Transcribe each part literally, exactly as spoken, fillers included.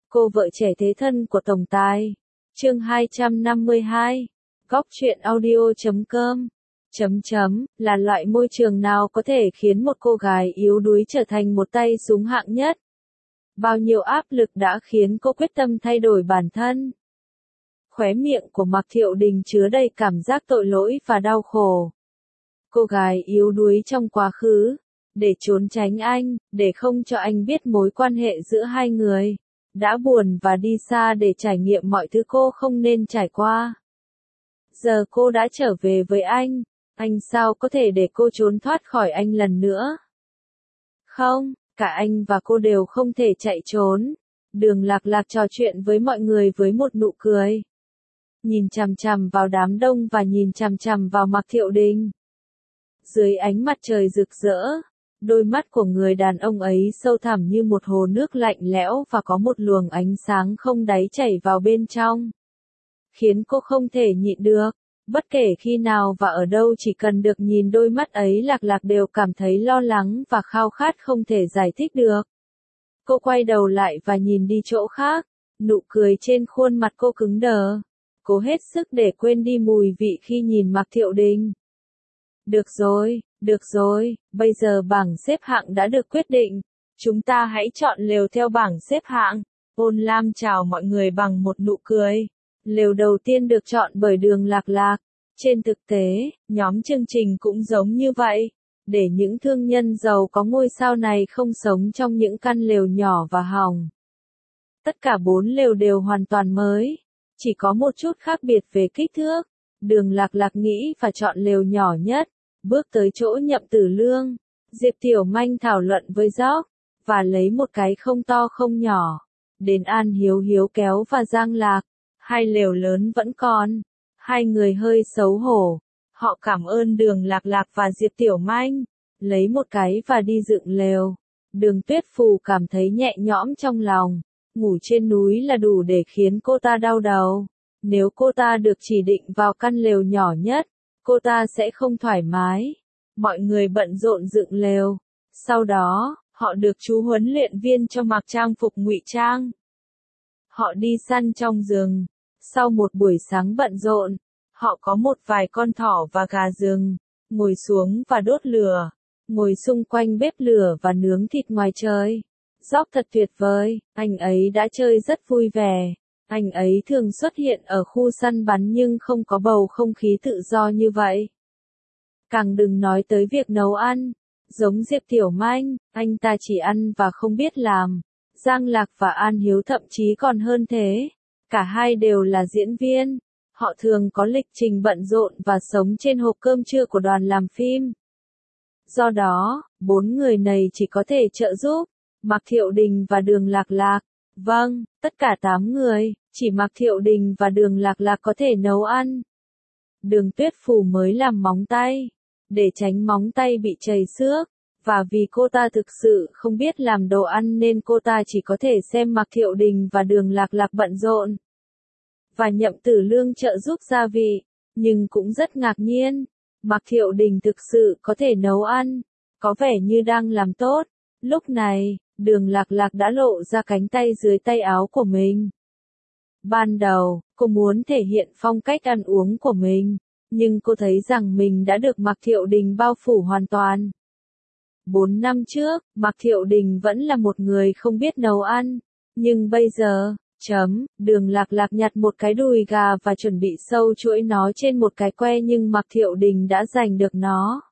Cô vợ trẻ thế thân của tổng tài. Chương hai trăm năm mươi hai. Góc truyện audio chấm com. Chấm chấm, là loại môi trường nào có thể khiến một cô gái yếu đuối trở thành một tay súng hạng nhất? Bao nhiêu áp lực đã khiến cô quyết tâm thay đổi bản thân? Khóe miệng của Mạc Thiệu Đình chứa đầy cảm giác tội lỗi và đau khổ. Cô gái yếu đuối trong quá khứ, để trốn tránh anh, để không cho anh biết mối quan hệ giữa hai người, đã buồn và đi xa để trải nghiệm mọi thứ cô không nên trải qua. Giờ cô đã trở về với anh, anh sao có thể để cô trốn thoát khỏi anh lần nữa? Không, cả anh và cô đều không thể chạy trốn. Đường Lạc Lạc trò chuyện với mọi người với một nụ cười. Nhìn chằm chằm vào đám đông và nhìn chằm chằm vào Mạc Thiệu Đình. Dưới ánh mặt trời rực rỡ, đôi mắt của người đàn ông ấy sâu thẳm như một hồ nước lạnh lẽo và có một luồng ánh sáng không đáy chảy vào bên trong, khiến cô không thể nhịn được. Bất kể khi nào và ở đâu, chỉ cần được nhìn đôi mắt ấy, Lạc Lạc đều cảm thấy lo lắng và khao khát không thể giải thích được. Cô quay đầu lại và nhìn đi chỗ khác, nụ cười trên khuôn mặt cô cứng đờ. Cố hết sức để quên đi mùi vị khi nhìn Mạc Thiệu Đình. Được rồi, được rồi, bây giờ bảng xếp hạng đã được quyết định. Chúng ta hãy chọn lều theo bảng xếp hạng. Ôn Lam chào mọi người bằng một nụ cười. Lều đầu tiên được chọn bởi Đường Lạc Lạc. Trên thực tế, nhóm chương trình cũng giống như vậy. Để những thương nhân giàu có ngôi sao này không sống trong những căn lều nhỏ và hỏng. Tất cả bốn lều đều hoàn toàn mới. Chỉ có một chút khác biệt về kích thước. Đường Lạc Lạc nghĩ và chọn lều nhỏ nhất. Bước tới chỗ Nhậm Tử Lương, Diệp Tiểu Manh thảo luận với Gióc, và lấy một cái không to không nhỏ. Đến An Hiếu Hiếu kéo và Giang Lạc, hai lều lớn vẫn còn. Hai người hơi xấu hổ. Họ cảm ơn Đường Lạc Lạc và Diệp Tiểu Manh, lấy một cái và đi dựng lều. Đường Tuyết Phù cảm thấy nhẹ nhõm trong lòng. Ngủ trên núi là đủ để khiến cô ta đau đầu. Nếu cô ta được chỉ định vào căn lều nhỏ nhất, cô ta sẽ không thoải mái. Mọi người bận rộn dựng lều. Sau đó, họ được chú huấn luyện viên cho mặc trang phục ngụy trang. Họ đi săn trong rừng. Sau một buổi sáng bận rộn, họ có một vài con thỏ và gà rừng, ngồi xuống và đốt lửa, ngồi xung quanh bếp lửa và nướng thịt ngoài trời. Gióc thật tuyệt vời, anh ấy đã chơi rất vui vẻ. Anh ấy thường xuất hiện ở khu săn bắn nhưng không có bầu không khí tự do như vậy. Càng đừng nói tới việc nấu ăn. Giống Diệp Tiểu Manh, anh ta chỉ ăn và không biết làm. Giang Lạc và An Hiếu thậm chí còn hơn thế. Cả hai đều là diễn viên. Họ thường có lịch trình bận rộn và sống trên hộp cơm trưa của đoàn làm phim. Do đó, bốn người này chỉ có thể trợ giúp Mạc Thiệu Đình và Đường Lạc Lạc. Vâng, tất cả tám người, chỉ Mạc Thiệu Đình và Đường Lạc Lạc có thể nấu ăn. Đường Tuyết Phù mới làm móng tay, để tránh móng tay bị chảy xước, và vì cô ta thực sự không biết làm đồ ăn nên cô ta chỉ có thể xem Mạc Thiệu Đình và Đường Lạc Lạc bận rộn. Và Nhậm Tử Lương trợ giúp gia vị, nhưng cũng rất ngạc nhiên. Mạc Thiệu Đình thực sự có thể nấu ăn, có vẻ như đang làm tốt. Lúc này, Đường Lạc Lạc đã lộ ra cánh tay dưới tay áo của mình. Ban đầu, cô muốn thể hiện phong cách ăn uống của mình, nhưng cô thấy rằng mình đã được Mạc Thiệu Đình bao phủ hoàn toàn. Bốn năm trước, Mạc Thiệu Đình vẫn là một người không biết nấu ăn, nhưng bây giờ, chấm, Đường Lạc Lạc nhặt một cái đùi gà và chuẩn bị sâu chuỗi nó trên một cái que nhưng Mạc Thiệu Đình đã giành được nó.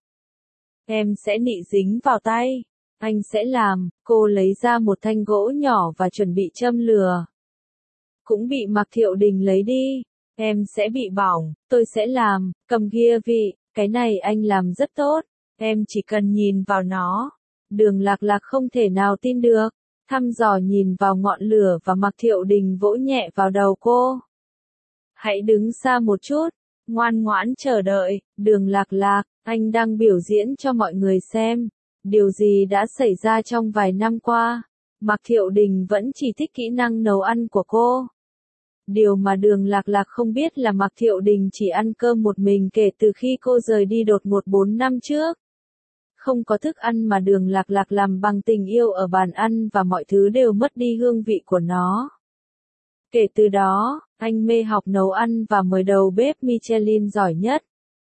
Em sẽ nị dính vào tay. Anh sẽ làm. Cô lấy ra một thanh gỗ nhỏ và chuẩn bị châm lửa. Cũng bị Mạc Thiệu Đình lấy đi. Em sẽ bị bỏng. Tôi sẽ làm. Cầm kia vị. Cái này anh làm rất tốt. Em chỉ cần nhìn vào nó. Đường Lạc Lạc không thể nào tin được. Thăm dò nhìn vào ngọn lửa và Mạc Thiệu Đình vỗ nhẹ vào đầu cô. Hãy đứng xa một chút. Ngoan ngoãn chờ đợi. Đường Lạc Lạc, anh đang biểu diễn cho mọi người xem. Điều gì đã xảy ra trong vài năm qua? Mạc Thiệu Đình vẫn chỉ thích kỹ năng nấu ăn của cô. Điều mà Đường Lạc Lạc không biết là Mạc Thiệu Đình chỉ ăn cơm một mình kể từ khi cô rời đi đột ngột bốn năm trước. Không có thức ăn mà Đường Lạc Lạc làm bằng tình yêu ở bàn ăn và mọi thứ đều mất đi hương vị của nó. Kể từ đó, anh mê học nấu ăn và mời đầu bếp Michelin giỏi nhất.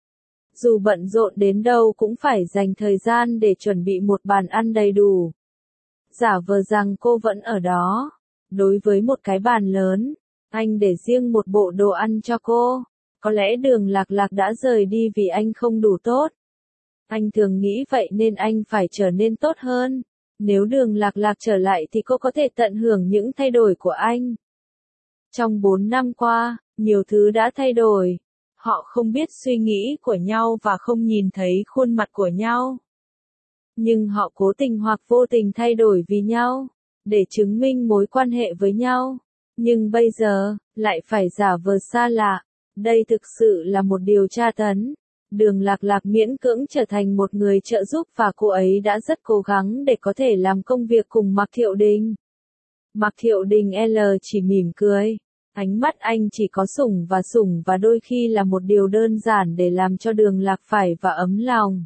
Dù bận rộn đến đâu cũng phải dành thời gian để chuẩn bị một bàn ăn đầy đủ. Giả vờ rằng cô vẫn ở đó. Đối với một cái bàn lớn, anh để riêng một bộ đồ ăn cho cô. Có lẽ Đường Lạc Lạc đã rời đi vì anh không đủ tốt. Anh thường nghĩ vậy nên anh phải trở nên tốt hơn. Nếu Đường Lạc Lạc trở lại thì cô có thể tận hưởng những thay đổi của anh. Trong bốn năm qua, nhiều thứ đã thay đổi. Họ không biết suy nghĩ của nhau và không nhìn thấy khuôn mặt của nhau. Nhưng họ cố tình hoặc vô tình thay đổi vì nhau, để chứng minh mối quan hệ với nhau. Nhưng bây giờ, lại phải giả vờ xa lạ. Đây thực sự là một điều tra tấn. Đường Lạc Lạc miễn cưỡng trở thành một người trợ giúp và cô ấy đã rất cố gắng để có thể làm công việc cùng Mạc Thiệu Đình. Mạc Thiệu Đình L chỉ mỉm cười. Ánh mắt anh chỉ có sủng và sủng và đôi khi là một điều đơn giản để làm cho Đường Lạc phải và ấm lòng.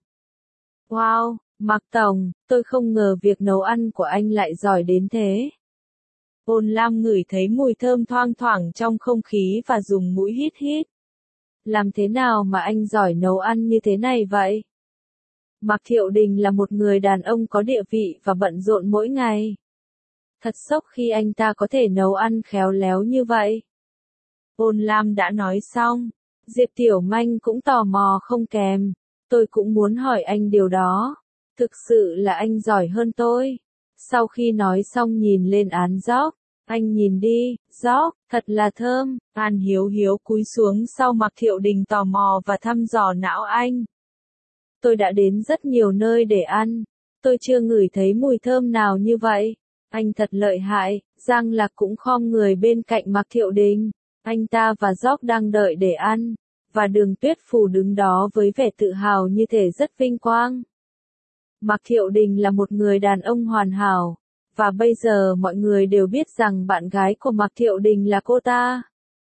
Wow, Mạc Tổng, tôi không ngờ việc nấu ăn của anh lại giỏi đến thế. Ôn Lam ngửi thấy mùi thơm thoang thoảng trong không khí và dùng mũi hít hít. Làm thế nào mà anh giỏi nấu ăn như thế này vậy? Mạc Thiệu Đình là một người đàn ông có địa vị và bận rộn mỗi ngày. Thật sốc khi anh ta có thể nấu ăn khéo léo như vậy. Ôn Lam đã nói xong. Diệp Tiểu Manh cũng tò mò không kèm. Tôi cũng muốn hỏi anh điều đó. Thực sự là anh giỏi hơn tôi. Sau khi nói xong nhìn lên án dóc. Anh nhìn đi, dóc, thật là thơm. An Hiếu Hiếu cúi xuống sau Mạc Thiệu Đình tò mò và thăm dò não anh. Tôi đã đến rất nhiều nơi để ăn. Tôi chưa ngửi thấy mùi thơm nào như vậy. Anh thật lợi hại. Giang Lạc cũng khom người bên cạnh Mạc Thiệu Đình. Anh ta và dóc đang đợi để ăn. Và Đường Tuyết Phù đứng đó với vẻ tự hào như thể rất vinh quang. Mạc Thiệu Đình là một người đàn ông hoàn hảo. Và bây giờ mọi người đều biết rằng bạn gái của Mạc Thiệu Đình là cô ta.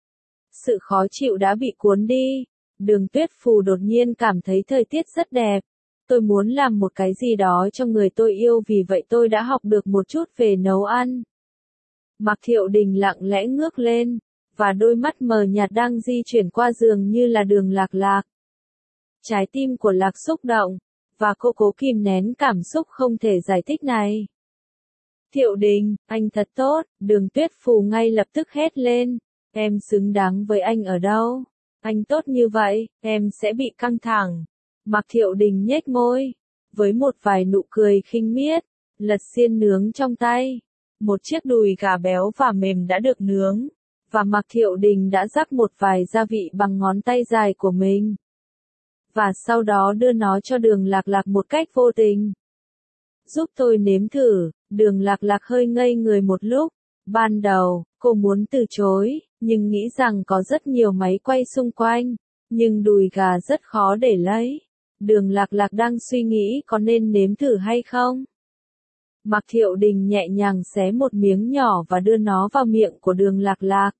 Sự khó chịu đã bị cuốn đi. Đường Tuyết Phù đột nhiên cảm thấy thời tiết rất đẹp. Tôi muốn làm một cái gì đó cho người tôi yêu vì vậy tôi đã học được một chút về nấu ăn. Mạc Thiệu Đình lặng lẽ ngước lên. Và đôi mắt mờ nhạt đang di chuyển qua giường như là Đường Lạc Lạc. Trái tim của Lạc xúc động. Và cô cố kìm nén cảm xúc không thể giải thích này. Thiệu Đình, anh thật tốt. Đường Tuyết Phù ngay lập tức hét lên. Em xứng đáng với anh ở đâu? Anh tốt như vậy, em sẽ bị căng thẳng. Mạc Thiệu Đình nhếch môi. Với một vài nụ cười khinh miết. Lật xiên nướng trong tay. Một chiếc đùi gà béo và mềm đã được nướng. Và Mạc Thiệu Đình đã rắc một vài gia vị bằng ngón tay dài của mình. Và sau đó đưa nó cho Đường Lạc Lạc một cách vô tình. Giúp tôi nếm thử. Đường Lạc Lạc hơi ngây người một lúc. Ban đầu, cô muốn từ chối, nhưng nghĩ rằng có rất nhiều máy quay xung quanh. Nhưng đùi gà rất khó để lấy. Đường Lạc Lạc đang suy nghĩ có nên nếm thử hay không. Mạc Thiệu Đình nhẹ nhàng xé một miếng nhỏ và đưa nó vào miệng của Đường Lạc Lạc.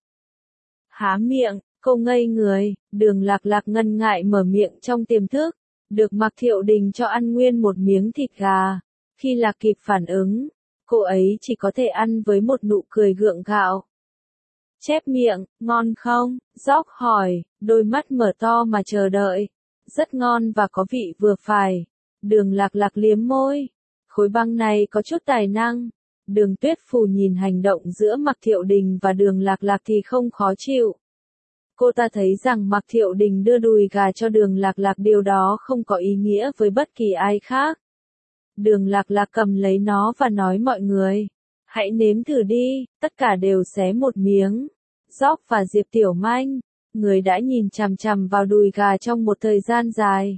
Há miệng, cô ngây người. Đường Lạc Lạc ngần ngại mở miệng trong tiềm thức. Được Mạc Thiệu Đình cho ăn nguyên một miếng thịt gà. Khi Lạc kịp phản ứng, cô ấy chỉ có thể ăn với một nụ cười gượng gạo. Chép miệng, ngon không? Dóc hỏi, đôi mắt mở to mà chờ đợi. Rất ngon và có vị vừa phải. Đường Lạc Lạc liếm môi. Khối băng này có chút tài năng. Đường Tuyết Phù nhìn hành động giữa Mạc Thiệu Đình và Đường Lạc Lạc thì không khó chịu. Cô ta thấy rằng Mạc Thiệu Đình đưa đùi gà cho Đường Lạc Lạc điều đó không có ý nghĩa với bất kỳ ai khác. Đường Lạc Lạc cầm lấy nó và nói mọi người. Hãy nếm thử đi, tất cả đều xé một miếng. Dóc và Diệp Tiểu Manh, người đã nhìn chằm chằm vào đùi gà trong một thời gian dài.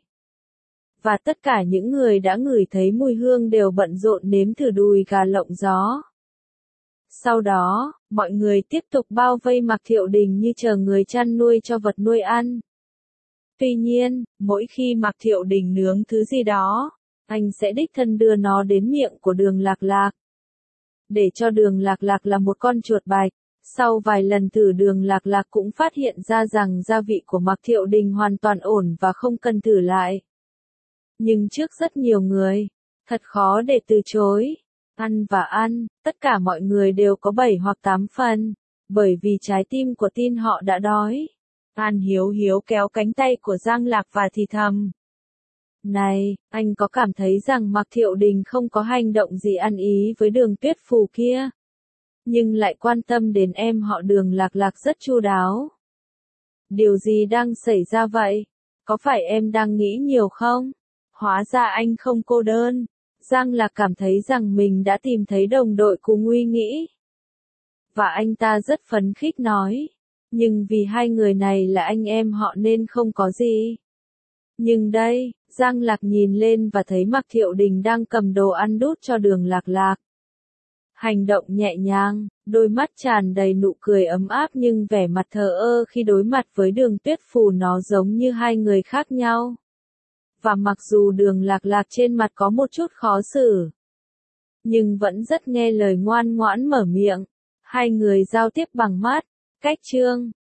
Và tất cả những người đã ngửi thấy mùi hương đều bận rộn nếm thử đùi gà lộng gió. Sau đó, mọi người tiếp tục bao vây Mạc Thiệu Đình như chờ người chăn nuôi cho vật nuôi ăn. Tuy nhiên, mỗi khi Mạc Thiệu Đình nướng thứ gì đó, anh sẽ đích thân đưa nó đến miệng của Đường Lạc Lạc. Để cho Đường Lạc Lạc là một con chuột bạch. Sau vài lần thử Đường Lạc Lạc cũng phát hiện ra rằng gia vị của Mạc Thiệu Đình hoàn toàn ổn và không cần thử lại. Nhưng trước rất nhiều người, thật khó để từ chối. Ăn và ăn, tất cả mọi người đều có bảy hoặc tám phần. bởi vì trái tim của tin họ đã đói. An Hiếu Hiếu kéo cánh tay của Giang Lạc và thì thầm. Này, anh có cảm thấy rằng Mạc Thiệu Đình không có hành động gì ăn ý với Đường Tuyết Phù kia, nhưng lại quan tâm đến em họ Đường Lạc Lạc rất chu đáo. Điều gì đang xảy ra vậy? Có phải em đang nghĩ nhiều không? Hóa ra anh không cô đơn. Giang Lạc cảm thấy rằng mình đã tìm thấy đồng đội cùng nguy nghĩ. Và anh ta rất phấn khích nói. Nhưng vì hai người này là anh em họ nên không có gì. Nhưng đây, Giang Lạc nhìn lên và thấy Mạc Thiệu Đình đang cầm đồ ăn đút cho Đường Lạc Lạc. Hành động nhẹ nhàng, đôi mắt tràn đầy nụ cười ấm áp nhưng vẻ mặt thờ ơ khi đối mặt với Đường Tuyết Phù nó giống như hai người khác nhau. Và mặc dù Đường Lạc Lạc trên mặt có một chút khó xử, nhưng vẫn rất nghe lời ngoan ngoãn mở miệng. Hai người giao tiếp bằng mắt. Cách chương